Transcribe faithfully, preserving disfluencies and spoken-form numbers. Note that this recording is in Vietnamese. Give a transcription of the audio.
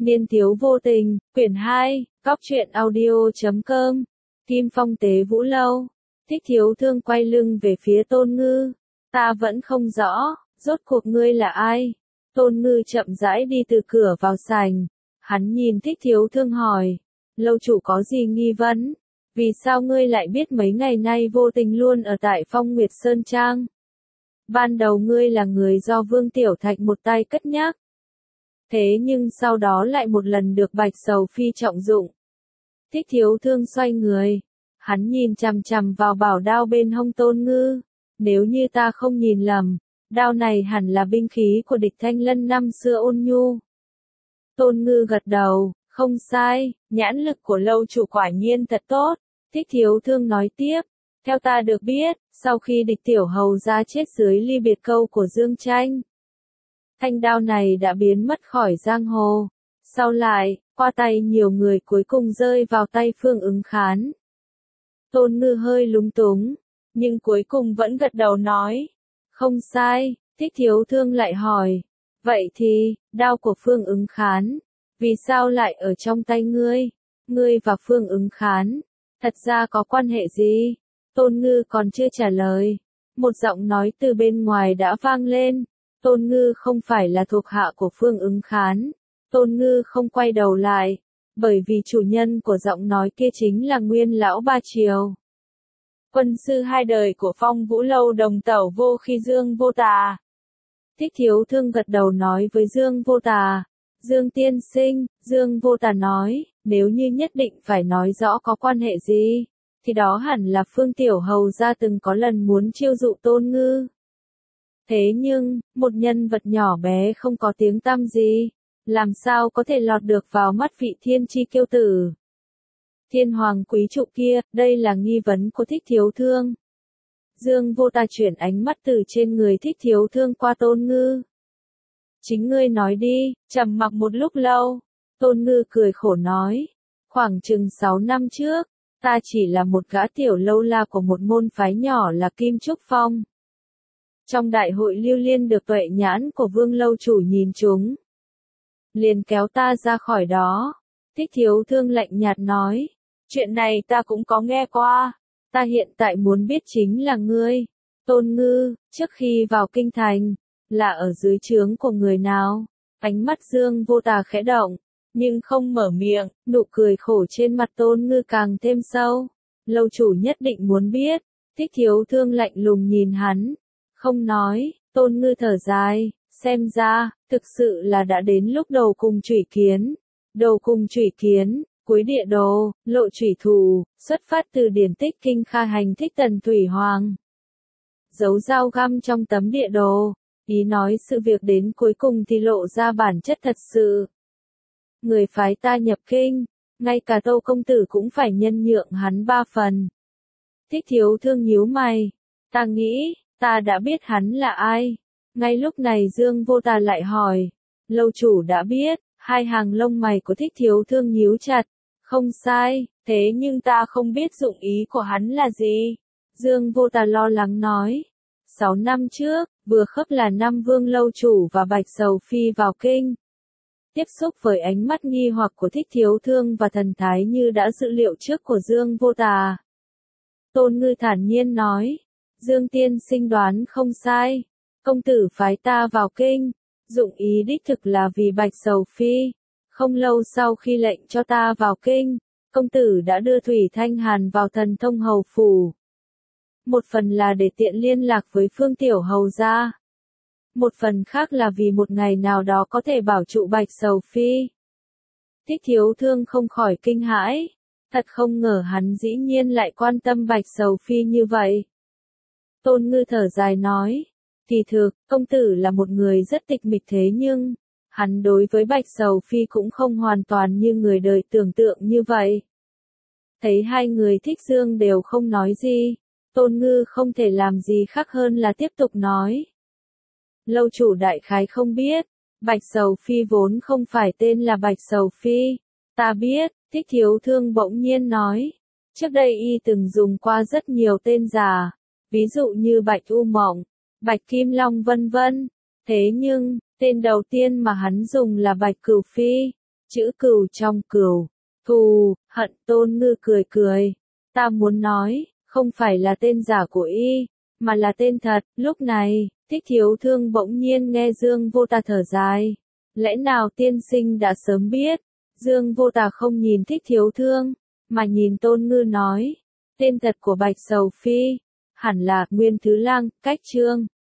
Niên thiếu vô tình, quyển hai, góc truyện audio.com, Kim Phong Tế Vũ Lâu. Thích Thiếu Thương quay lưng về phía Tôn Ngư. Ta vẫn không rõ, rốt cuộc ngươi là ai? Tôn Ngư chậm rãi đi từ cửa vào sảnh. Hắn nhìn Thích Thiếu Thương hỏi, lâu chủ có gì nghi vấn? Vì sao ngươi lại biết mấy ngày nay vô tình luôn ở tại Phong Nguyệt Sơn Trang? Ban đầu ngươi là người do Vương Tiểu Thạch một tay cất nhắc. Thế nhưng sau đó lại một lần được Bạch Sầu Phi trọng dụng. Thích Thiếu Thương xoay người. Hắn nhìn chằm chằm vào bảo đao bên hông Tôn Ngư. Nếu như ta không nhìn lầm, đao này hẳn là binh khí của địch Thanh Lân năm xưa Ôn Nhu. Tôn Ngư gật đầu, không sai, nhãn lực của lâu chủ quả nhiên thật tốt. Thích Thiếu Thương nói tiếp, theo ta được biết, sau khi địch tiểu hầu ra chết dưới ly biệt câu của Dương Tranh, thanh đao này đã biến mất khỏi giang hồ. Sau lại, qua tay nhiều người cuối cùng rơi vào tay Phương Ứng Khán. Tôn Ngư hơi lúng túng, nhưng cuối cùng vẫn gật đầu nói, không sai. Thích Thiếu Thương lại hỏi, vậy thì, đao của Phương Ứng Khán, vì sao lại ở trong tay ngươi? Ngươi và Phương Ứng Khán, thật ra có quan hệ gì? Tôn Ngư còn chưa trả lời. Một giọng nói từ bên ngoài đã vang lên. Tôn Ngư không phải là thuộc hạ của Phương Ứng Khán. Tôn Ngư không quay đầu lại, bởi vì chủ nhân của giọng nói kia chính là Nguyên Lão Ba Triều. Quân sư hai đời của Phong Vũ Lâu đồng tẩu Vô Khi Dương Vô Tà. Thích Thiếu Thương gật đầu nói với Dương Vô Tà. Dương tiên sinh, Dương Vô Tà nói, nếu như nhất định phải nói rõ có quan hệ gì, thì đó hẳn là Phương Tiểu Hầu gia từng có lần muốn chiêu dụ Tôn Ngư. Thế nhưng, một nhân vật nhỏ bé không có tiếng tăm gì, làm sao có thể lọt được vào mắt vị thiên chi kiêu tử? Thiên hoàng quý trụ kia, đây là nghi vấn của Thích Thiếu Thương. Dương Vô Tà chuyển ánh mắt từ trên người Thích Thiếu Thương qua Tôn Ngư. Chính ngươi nói đi. Trầm mặc một lúc lâu, Tôn Ngư cười khổ nói, khoảng chừng sáu năm trước, ta chỉ là một gã tiểu lâu la của một môn phái nhỏ là Kim Trúc Phong. Trong đại hội lưu liên được tuệ nhãn của Vương lâu chủ nhìn chúng, liền kéo ta ra khỏi đó. Thích Thiếu Thương lạnh nhạt nói, chuyện này ta cũng có nghe qua, ta hiện tại muốn biết chính là ngươi, Tôn Ngư, trước khi vào kinh thành, là ở dưới trướng của người nào? Ánh mắt Dương Vô Tà khẽ động, nhưng không mở miệng, nụ cười khổ trên mặt Tôn Ngư càng thêm sâu. Lâu chủ nhất định muốn biết. Thích Thiếu Thương lạnh lùng nhìn hắn, không nói. Tôn Ngư thở dài, xem ra, thực sự là đã đến lúc đầu cùng chủy kiến. Đầu cùng chủy kiến, cuối địa đồ, lộ chủy thủ, xuất phát từ điển tích kinh Kha Hành Thích Tần Thủy Hoàng. Dấu dao găm trong tấm địa đồ, ý nói sự việc đến cuối cùng thì lộ ra bản chất thật sự. Người phái ta nhập kinh, ngay cả Tô công tử cũng phải nhân nhượng hắn ba phần. Thích Thiếu Thương nhíu mày, ta nghĩ, ta đã biết hắn là ai. Ngay lúc này Dương Vô Tà lại hỏi, lâu chủ đã biết. Hai hàng lông mày của Thích Thiếu Thương nhíu chặt, không sai, thế nhưng ta không biết dụng ý của hắn là gì. Dương Vô Tà lo lắng nói, sáu năm trước, vừa khớp là năm Vương lâu chủ và Bạch Sầu Phi vào kinh. Tiếp xúc với ánh mắt nghi hoặc của Thích Thiếu Thương và thần thái như đã dự liệu trước của Dương Vô Tà. Tôn Ngư thản nhiên nói, Dương tiên sinh đoán không sai, công tử phái ta vào kinh, dụng ý đích thực là vì Bạch Sầu Phi. Không lâu sau khi lệnh cho ta vào kinh, công tử đã đưa Thủy Thanh Hàn vào Thần Thông Hầu phủ. Một phần là để tiện liên lạc với Phương Tiểu Hầu gia. Một phần khác là vì một ngày nào đó có thể bảo trụ Bạch Sầu Phi. Thích Thiếu Thương không khỏi kinh hãi. Thật không ngờ hắn dĩ nhiên lại quan tâm Bạch Sầu Phi như vậy. Tôn Ngư thở dài nói, kỳ thực, công tử là một người rất tịch mịch thế nhưng, hắn đối với Bạch Sầu Phi cũng không hoàn toàn như người đời tưởng tượng như vậy. Thấy hai người thích dương đều không nói gì, Tôn Ngư không thể làm gì khác hơn là tiếp tục nói. Lâu chủ đại khái không biết, Bạch Sầu Phi vốn không phải tên là Bạch Sầu Phi. Ta biết, Thích Thiếu Thương bỗng nhiên nói. Trước đây y từng dùng qua rất nhiều tên giả, ví dụ như Bạch U Mộng, Bạch Kim Long vân vân. Thế nhưng, tên đầu tiên mà hắn dùng là Bạch Cửu Phi. chữ cừu trong cừu, thù, hận. Tôn Ngư cười cười. Ta muốn nói, không phải là tên giả của y, mà là tên thật. Lúc này, Thích Thiếu Thương bỗng nhiên nghe Dương Vô Tà thở dài. Lẽ nào tiên sinh đã sớm biết? Dương Vô Tà không nhìn Thích Thiếu Thương, mà nhìn Tôn Ngư nói. Tên thật của Bạch Sầu Phi, hẳn là Nguyên Thứ Lang, cách Trương.